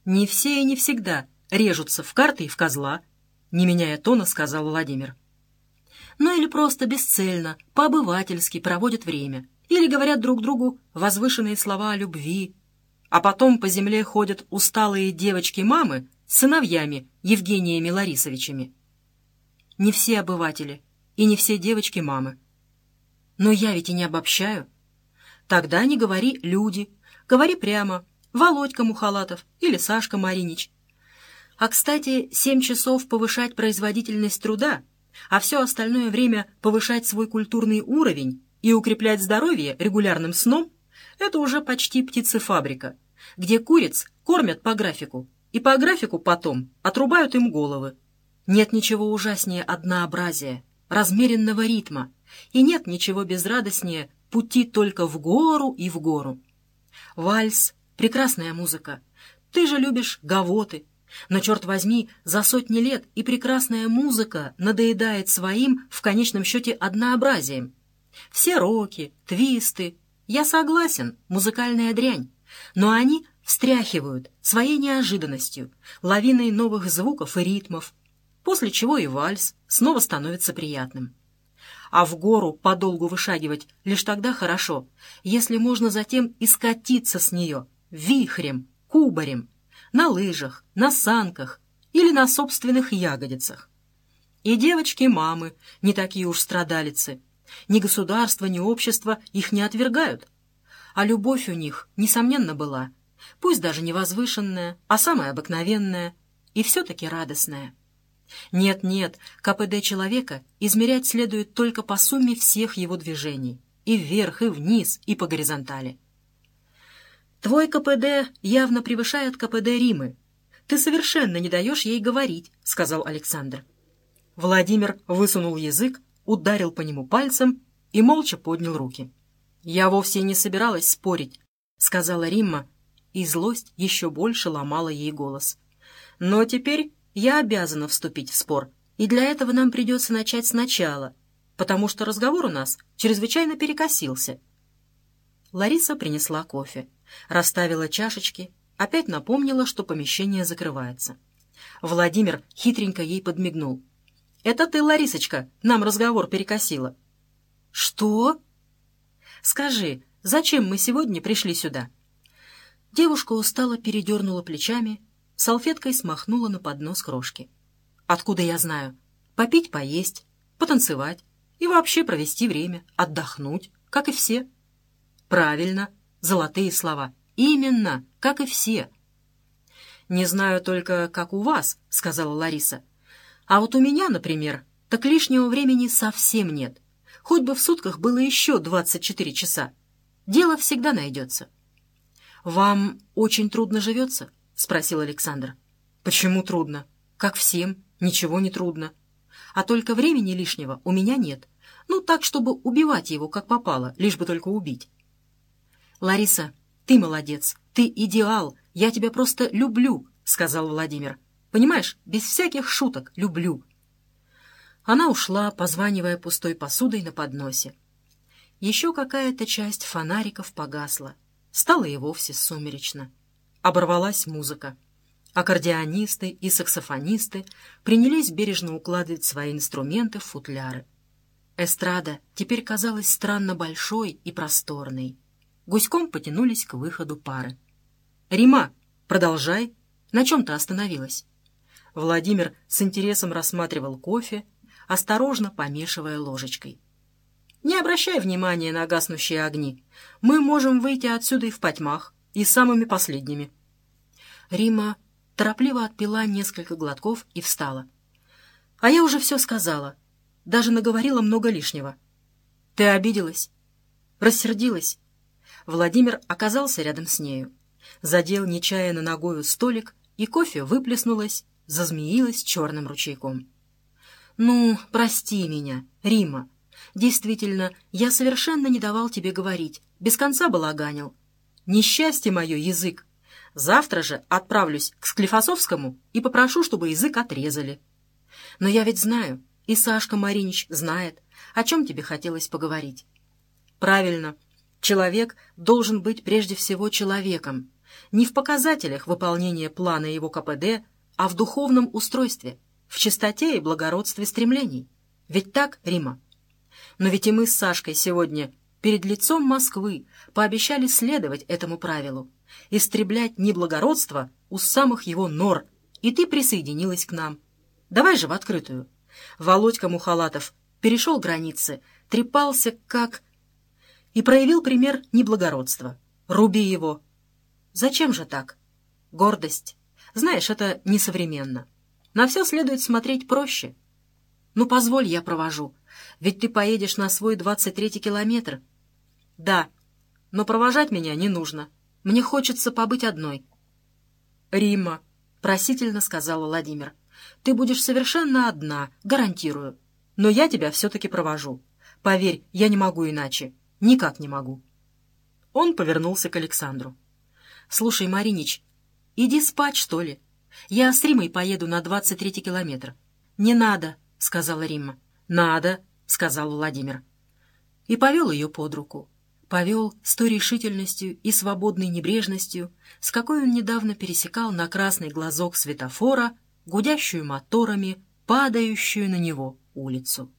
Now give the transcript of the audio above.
«Не все и не всегда режутся в карты и в козла», — не меняя тона, сказал Владимир. «Ну или просто бесцельно, по-обывательски проводят время, или говорят друг другу возвышенные слова о любви, а потом по земле ходят усталые девочки-мамы с сыновьями Евгениями Ларисовичами. Не все обыватели и не все девочки-мамы. Но я ведь и не обобщаю. Тогда не говори «люди», говори прямо «Володька Мухалатов» или «Сашка Маринич». А, кстати, 7 часов повышать производительность труда, а все остальное время повышать свой культурный уровень и укреплять здоровье регулярным сном — это уже почти птицефабрика, где куриц кормят по графику, и по графику потом отрубают им головы. Нет ничего ужаснее однообразия, размеренного ритма, и нет ничего безрадостнее пути только в гору и в гору. Вальс — прекрасная музыка. Ты же любишь гавоты. Но, черт возьми, за сотни лет и прекрасная музыка надоедает своим, в конечном счете, однообразием. Все роки, твисты. Я согласен, музыкальная дрянь. Но они встряхивают своей неожиданностью, лавиной новых звуков и ритмов, после чего и вальс снова становится приятным. А в гору подолгу вышагивать лишь тогда хорошо, если можно затем и скатиться с нее вихрем, кубарем, на лыжах, на санках или на собственных ягодицах. И девочки-мамы не такие уж страдалицы. Ни государство, ни общество их не отвергают. А любовь у них, несомненно, была, пусть даже не возвышенная, а самая обыкновенная, и все-таки радостная. Нет-нет, КПД человека измерять следует только по сумме всех его движений, и вверх, и вниз, и по горизонтали. Твой КПД явно превышает КПД Римы. Ты совершенно не даешь ей говорить, — сказал Александр. Владимир высунул язык, ударил по нему пальцем и молча поднял руки. «Я вовсе не собиралась спорить», — сказала Римма, и злость еще больше ломала ей голос. «Но теперь я обязана вступить в спор, и для этого нам придется начать сначала, потому что разговор у нас чрезвычайно перекосился». Лариса принесла кофе, расставила чашечки, опять напомнила, что помещение закрывается. Владимир хитренько ей подмигнул. «Это ты, Ларисочка, нам разговор перекосила». «Что?» «Скажи, зачем мы сегодня пришли сюда?» Девушка устало передернула плечами, салфеткой смахнула на поднос крошки. «Откуда я знаю? Попить, поесть, потанцевать и вообще провести время, отдохнуть, как и все». «Правильно, золотые слова. Именно, как и все». «Не знаю только, как у вас», — сказала Лариса. «А вот у меня, например, так лишнего времени совсем нет. Хоть бы в сутках было еще 24 часа. Дело всегда найдется». «Вам очень трудно живется?» — спросил Александр. «Почему трудно? Как всем, ничего не трудно. А только времени лишнего у меня нет. Ну, так, чтобы убивать его, как попало, лишь бы только убить». «Лариса, ты молодец, ты идеал, я тебя просто люблю», — сказал Владимир. «Понимаешь, без всяких шуток люблю». Она ушла, позванивая пустой посудой на подносе. Еще какая-то часть фонариков погасла. Стало и вовсе сумеречно. Оборвалась музыка. Аккордеонисты и саксофонисты принялись бережно укладывать свои инструменты в футляры. Эстрада теперь казалась странно большой и просторной. Гуськом потянулись к выходу пары. «Рима, продолжай. На чем ты остановилась?» Владимир с интересом рассматривал кофе, осторожно помешивая ложечкой. «Не обращай внимания на гаснущие огни. Мы можем выйти отсюда и в потьмах, и самыми последними». Рима торопливо отпила несколько глотков и встала. «А я уже все сказала. Даже наговорила много лишнего». «Ты обиделась? Рассердилась?» Владимир оказался рядом с нею. Задел нечаянно ногою столик, и кофе выплеснулось, зазмеилось черным ручейком. «Ну, прости меня, Рима. Действительно, я совершенно не давал тебе говорить, без конца балаганил. Несчастье мое, язык. Завтра же отправлюсь к Склифосовскому и попрошу, чтобы язык отрезали. Но я ведь знаю, и Сашка Маринич знает, о чем тебе хотелось поговорить». «Правильно. Человек должен быть прежде всего человеком. Не в показателях выполнения плана его КПД, а в духовном устройстве, в чистоте и благородстве стремлений. Ведь так, Римма? Но ведь и мы с Сашкой сегодня перед лицом Москвы пообещали следовать этому правилу, истреблять неблагородство у самых его нор, и ты присоединилась к нам. Давай же в открытую. Володька Мухалатов перешел границы, трепался как... и проявил пример неблагородства. Руби его. Зачем же так? Гордость. Знаешь, это несовременно. На все следует смотреть проще. Ну, позволь, я провожу. Ведь ты поедешь на свой 23-й километр. Да, но провожать меня не нужно. Мне хочется побыть одной. Римма, просительно сказала Владимир, ты будешь совершенно одна, гарантирую. Но я тебя все-таки провожу. Поверь, я не могу иначе. Никак не могу. Он повернулся к Александру. «Слушай, Маринич, иди спать, что ли? Я с Римой поеду на 23-й километр». «Не надо», — сказала Римма. «Надо», — сказал Владимир. И повел ее под руку. Повел с той решительностью и свободной небрежностью, с какой он недавно пересекал на красный глазок светофора, гудящую моторами, падающую на него улицу.